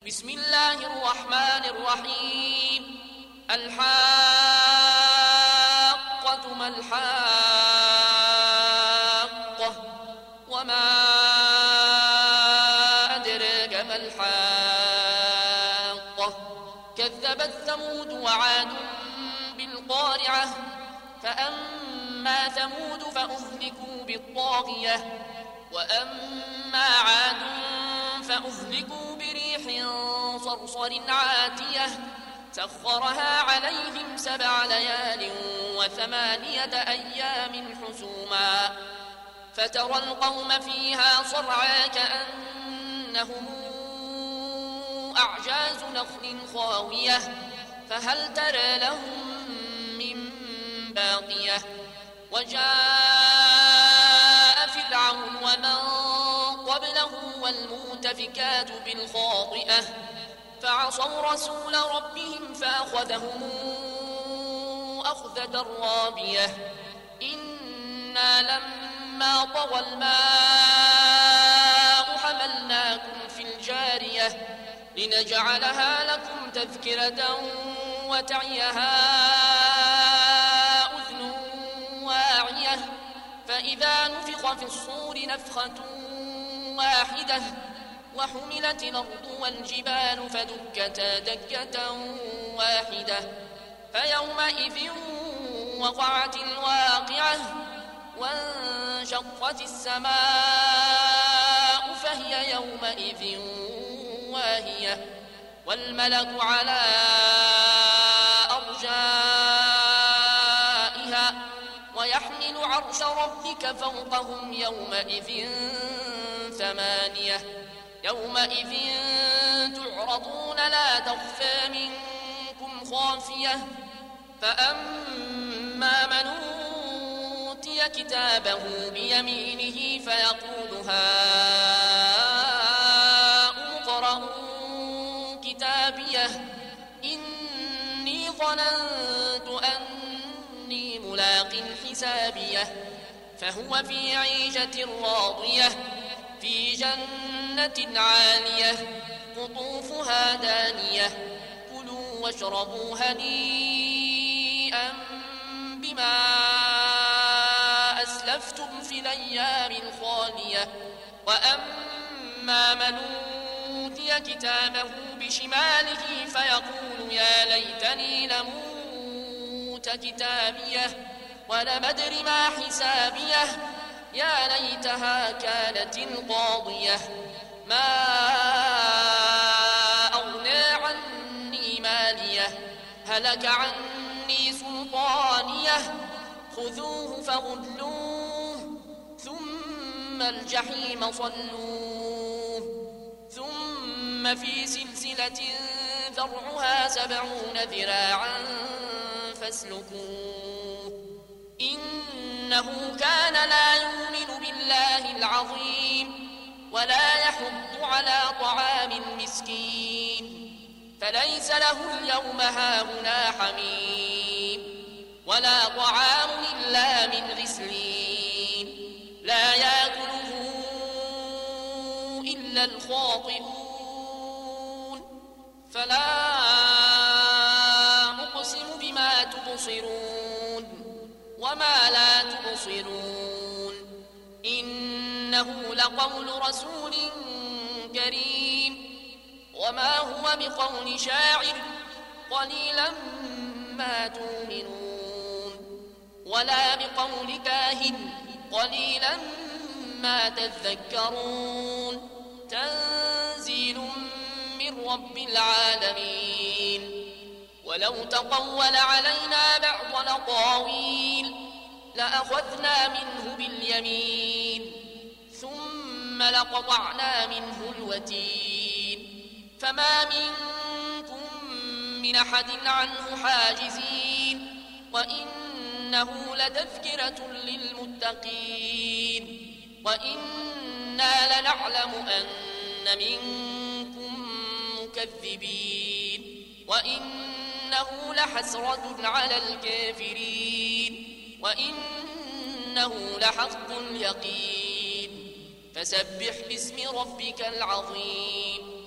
بسم الله الرحمن الرحيم. الحاقة ما الحاقة وما أدراك ما الحاقة كذبت ثمود وعاد بالقارعة فأما ثمود فأهلكوا بالطاغية وأما عاد فأهلكوا بريح صرصر عاتية سخرها عليهم 7 ليال و8 أيام حسوما فترى القوم فيها صرعى كأنهم أعجاز نخل خاوية فهل ترى لهم من باقية وجاء فرعون ومن قبله والمؤتفكات بالخاطئة فعصوا رسول ربهم فأخذهم أخذة رابية إنا لما طغى الماء حملناكم في الجارية لنجعلها لكم تذكرة وتعيها أذن واعية فإذا نفخ في الصور نفخة واحدة وحملت الأرض والجبال فدكتا دكة واحدة فيومئذ وقعت الواقعة وانشقت السماء فهي يومئذ واهية والملك على أرجائها ويحمل عرش ربك فوقهم يومئذ 8 يومئذ تعرضون لا تخفى منكم خافية فأما من أوتي كتابه بيمينه فيقول هاؤم اقرءوا كتابيه إني ظننت أني ملاق حسابيه فهو في عيشة راضية في جنة عالية قطوفها دانية كلوا واشربوا هنيئا بما أسلفتم في الأيام الخالية وأما من أوتي كتابه بشماله فيقول يا ليتني لموت كتابيه ولم أدر ما حسابيه يا ليتها كانت القاضية ما أغنى عني ماليه هلك عني سلطانيه خذوه فغلوه ثم الجحيم صلوه ثم في سلسلة ذرعها 70 ذراعا فاسلكوه إنه كان لا يؤمن بالله العظيم ولا يحض على طعام المسكين فليس له اليوم هاهنا حميم ولا طعام إلا من غسلين لا يأكله إلا الخاطئون فلا أقسم بما تبصرون وما لا تبصرون إنه لقول رسول كريم وما هو بقول شاعر قليلا ما تؤمنون ولا بقول كاهن قليلا ما تذكرون تنزيل من رب العالمين ولو تقول علينا بعض الأقاويل لأخذنا منه باليمين ثم لقطعنا منه الوتين فما منكم من أحد عنه حاجزين وإنه لتذكرة للمتقين وإنا لنعلم أن منكم مكذبين وإنه لحسرة على الكافرين وإنه لحق اليقين فسبح باسم ربك العظيم